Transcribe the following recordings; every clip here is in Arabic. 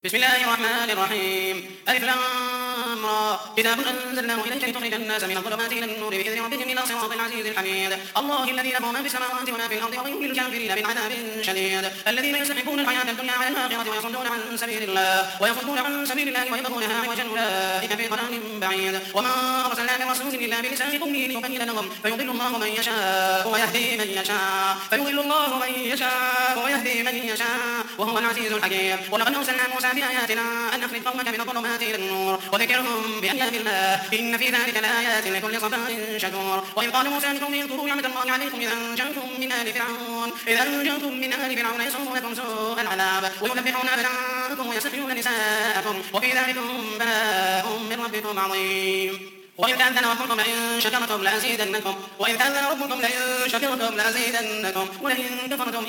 بسم الله الرحمن الرحيم ألف لام را كتاب أنزلناه إليك لتخرج الناس من الظلمات إلى النور بإذن ربهم إلى صراط العزيز الحميد الله الذي له ما في السماوات وما في الأرض ويهدي الكافرين من عذاب شديد الذين يستحقون الحياة الدنيا على الآخرة ويصدون عن سبيل الله ويبغونها عوجا أولئك في ضلال بعيد وما أرسلنا من رسول إلا بلسان قومه ليبين لهم فيضل الله من يشاء ويهدي من يشاء وهو العزيز الحكيم ولقد أرسلنا موسى بآياتنا أن أخرج قومك من الظلمات إلى النور وذكرهم بأيام الله إن في ذلك لآيات لكل صبار شكور وإذ قال موسى لقومه اذكروا نعمة الله عليكم إذ أنجاكم من آل فرعون يسومونكم سوء العذاب ويذبحون أبناءكم ويستحيون نساءكم وفي ذلكم بلاء من ربكم عظيم وإذ تأذن ربكم لئن شكرتم لأزيدنكم ولئن كفرتم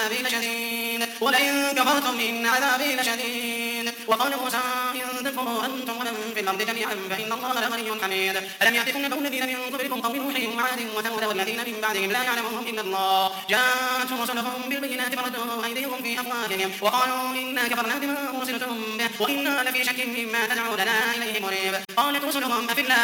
إن عذابي لشديد وقال موسى إن تكفروا أنتم ومن في الأرض جميعا فإن الله لغني حميد ألم يأتكم نبأ الذين من قبلكم قوم نوح وعاد وثمود والذين من بعدهم لا يعلمهم إلا الله جاءتهم رسلهم بالبينات فردوا أيديهم في أفواههم وقالوا إنا كفرنا بما أرسلتم به وإنا لفي شك مما تدعوننا إليه مريب قالت رسلهم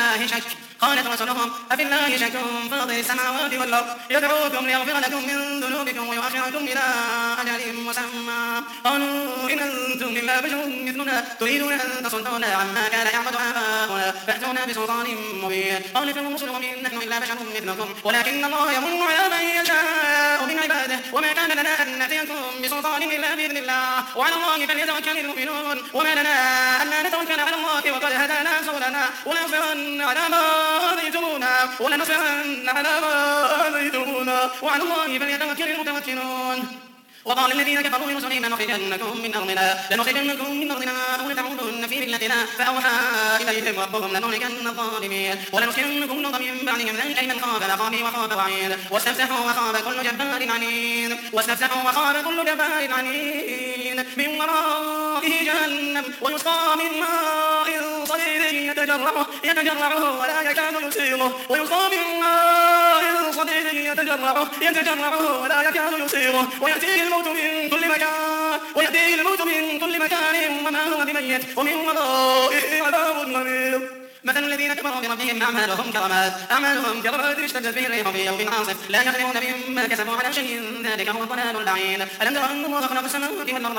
أفي الله شك فاطر السماوات والأرض يدعوكم ليغفر لكم من ذنوبكم ويؤخركم إلى أجل مسمى قالوا إن أنتم إلا بشر مثلنا تريدون أن تصدونا عما كان يعبد آباؤنا فأتونا بسلطان مبين قالت رسلهم إن نحن إلا بشر مثلكم ولكن الله يمن على من يشاء من عباده وما كان لنا أن نأتيكم بسلطان إلا بإذن الله وعلى الله فليتوكل المؤمنون وما لنا أن لا نتوكل على الله وقد هدانا سبلنا ولنصبرن على ما آذيتمونا وعلى الله فليتوكل المتوكلون وقال الذين كفروا لرسلهم لنخرجنكم من أرضنا أو لتعودن في ملتنا فأوحى إليهم ربهم لنهلكن الظالمين ولنسكنكم الأرض من بعدهم ذلك لمن خاف مقامي وخاف وعيد واستفتحوا وخاب كل جبار عنيد من ورائه جهنم ويسقى من ماء صديد يتجرعه ولا يكاد يسيغه ويأتيه الموت من كل مكان وما هو بميت ومن ورائه عذاب غليظ مثل الذين كفروا بربهم أعمالهم كرماد اشتدت به الريح في يوم عاصف لا يقدرون مما كسبوا على شيء ذلك هو الضلال البعيد ألم ترى أن الله خلق السماوات والأرض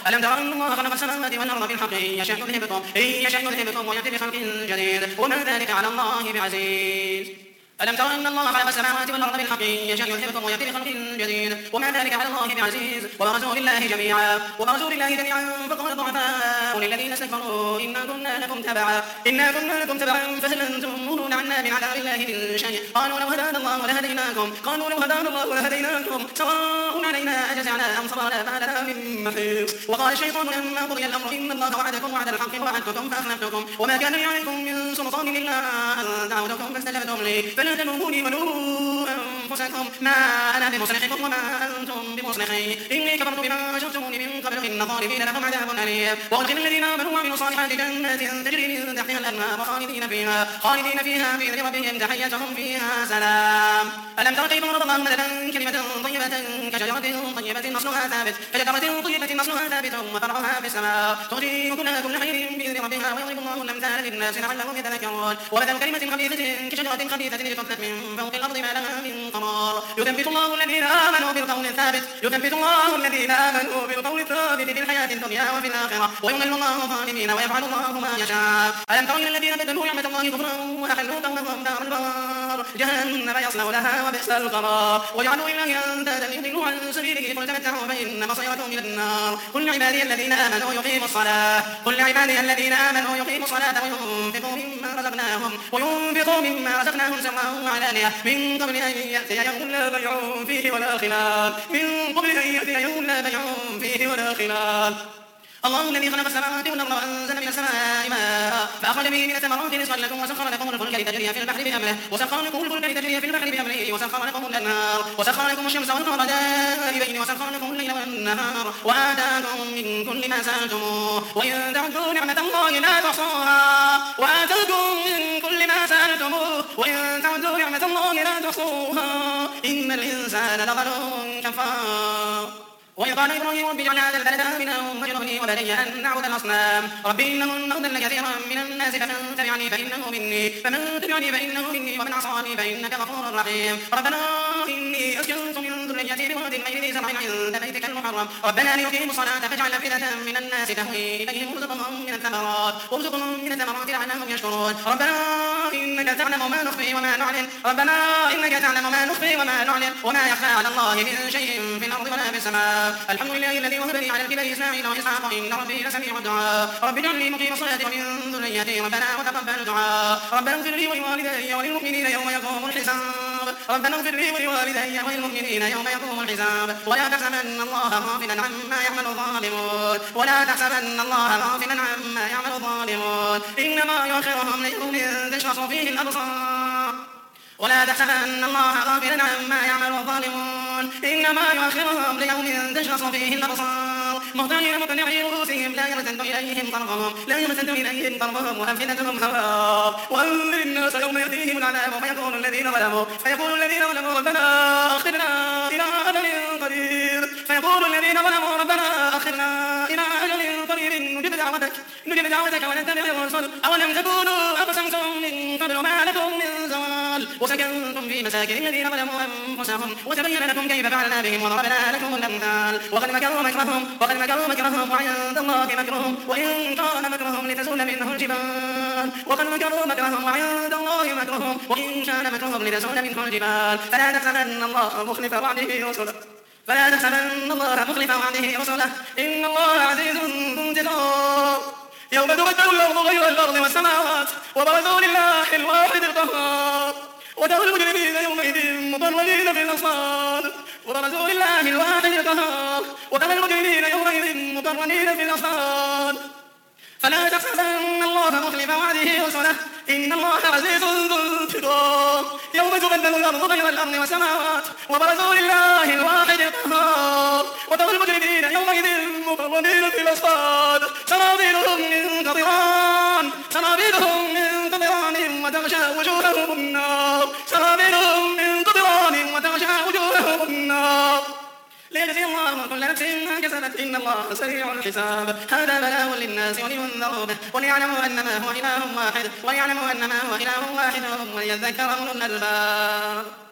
بالحق إن يشاء يذهبكم ويأتي بخلق جديد وما ذلك على الله بعزيز ألم ترى أن الله خلق السماوات والأرض بالحق إن يشاء يذهبكم ويأتي بخلق جديد وما ذلك على الله بعزيز وبرزوا لله جميعا فقال الضعفاء للذين استكبروا إنا كنا لكم تبعا فهل أنتم مغنون عنا من عذاب الله من شيء قالوا لو هدانا الله لهديناكم سواء علينا أجزعنا أم صبرنا فهل لنا من محيص وقال الشيطان لما قضي الأمر إن الله وعدكم وعد الحق ووعدتكم فأخلفتكم وما كان لي عليكم من سلطان إلا أن دعوتكم فاستجبتم لي فلا تلوموني ولوموا أنفسكم ما أنا بمصرخكم وما أنتم بمصرخي إني كفرت بما أشركتموني من قبل إن الظالمين لهم عذاب أليم وأدخل الذين آمنوا وعملوا الصالحات جنات تجري من تحتها الأنهار خالدين فيها بإذن ربهم تحيتهم فيها سلام ألم تر كيف ضرب الله مثلا كلمة طيبة كشجرة طيبة أصلها ثابت وفرعها في السماء تؤتي كل حين بإذن ربها ويضرب الله الأمثال للناس لعلهم يتذكرون ومثل كلمة خبيثة كشجرة خبيثة اجتثت من فوق الأرض ما لها من قرار يثبت الله الذين آمنوا بالقول الثابت في الحياة الدنيا وفي الآخرة ويضل الله الظالمين ويفعل الله ما يشاء ألم تر إلى الذين بدلوا نعمة الله كفرا وأحلوا قومهم دار البوار جهنم يصلونها وبئس القرار وجعلوا لله أندادا ليضلوا عن سبيله قل تمتعوا فإن مصيركم إلى النار قل لعبادي الذين آمنوا يقيموا الصلاة وينفقوا مما رزقناهم سرا وعلانية من قبل أن يأتي يوم لا بيع فيه ولا خلال الله الذي خلق السماوات والأرض وأنزل من السماء ماء فأخرج به من الثمرات رزقا لكم وسخر لكم الفلك لتجري في البحر بأمره وسخر لكم الأنهار وسخر لكم الشمس والقمر دائبين وسخر لكم الليل والنهار وآتاكم من كل ما سألتموه وإن تعدوا نعمة الله لا تحصوها إن الإنسان لظلوم كفار وإذ قال إبراهيم رب اجعل هذا البلد آمنا واجنبني وبني أن نعبد الأصنام ربي إنهن أضلن كثيرا من الناس فمن تبعني فإنه مني ومن عصاني فإنك غفور رحيم ربنا إني أسكنت من ذريتي بواد غير ذي زرع عند بيتك المحرم ربنا ليقيموا الصلاة فاجعل أفئدة من الناس تهوي إليهم وارزقهم من الثمرات لعلهم يشكرون ربنا إنك تعلم ما نخفي وما نعلن وما يخفى على الله من شيء في الأرض ولا في السماء الحمد لله الذي وهب لي على الكبر إسماعيل وإسحاق إن ربي لسميع الدعاء رب اجعلني مقيم الصلاة ومن ذريتي ربنا وتقبل دعاء ربنا اغفر لي ولوالدي وللمؤمنين يوم يقوم الحساب ربنا اغفر لي ولوالدي وللمؤمنين يوم يقوم الحساب ولا تحسبن الله غافلا عما يعمل الظالمون إنما يؤخرهم ليوم تشخص فيه الأبصار ولا تحسبن الله غافلا عما يعمل الظالمون إنما يؤخرهم ليوم تشخص فيه الأبصار مهطعين مقنعي رؤوسهم لا يرتد إليهم طرفهم وأفئدتهم هواء وأنذر الناس يوم يأتيهم العذاب فيقول الذين ظلموا ربنا أخرنا إلى أجل قريب نجب دعوتك ونتبع الرسل أولم تكونوا أقسمتم من قبل ما لكم من زوال وسكنتم في مساكن الذين ظلموا أنفسهم وتبين لكم كيف فعلنا بهم وضربنا لكم الأمثال وقد مكروا مكرهم وعند الله مكرهم وإن كان مكرهم لتزول منه الجبال فلا تحسبن الله مخلف وعده رسله إن الله عزيز ذو انتقام يوم تبدل الأرض غير الأرض والسماوات وبرزوا لله الواحد القهار وترى المجرمين يومئذ مقرنين في الأصفاد فلا تحسبن الله مخلف وعده رسله إن الله عزيز ذو انتقام يوم تبدل الأرض غير الأرض والسماوات وبرزوا لله الواحد القهار وترى المجرمين يومئذ مقرنين في الأصفاد سرابيلهم من قطران وتغشى وجوههم النار ليجزي الله كل نفس ما كسبت إن الله سريع الحساب هذا بلاغ للناس ولينذروا به وليعلموا أنما هو إله واحد وليذكر أولو الألباب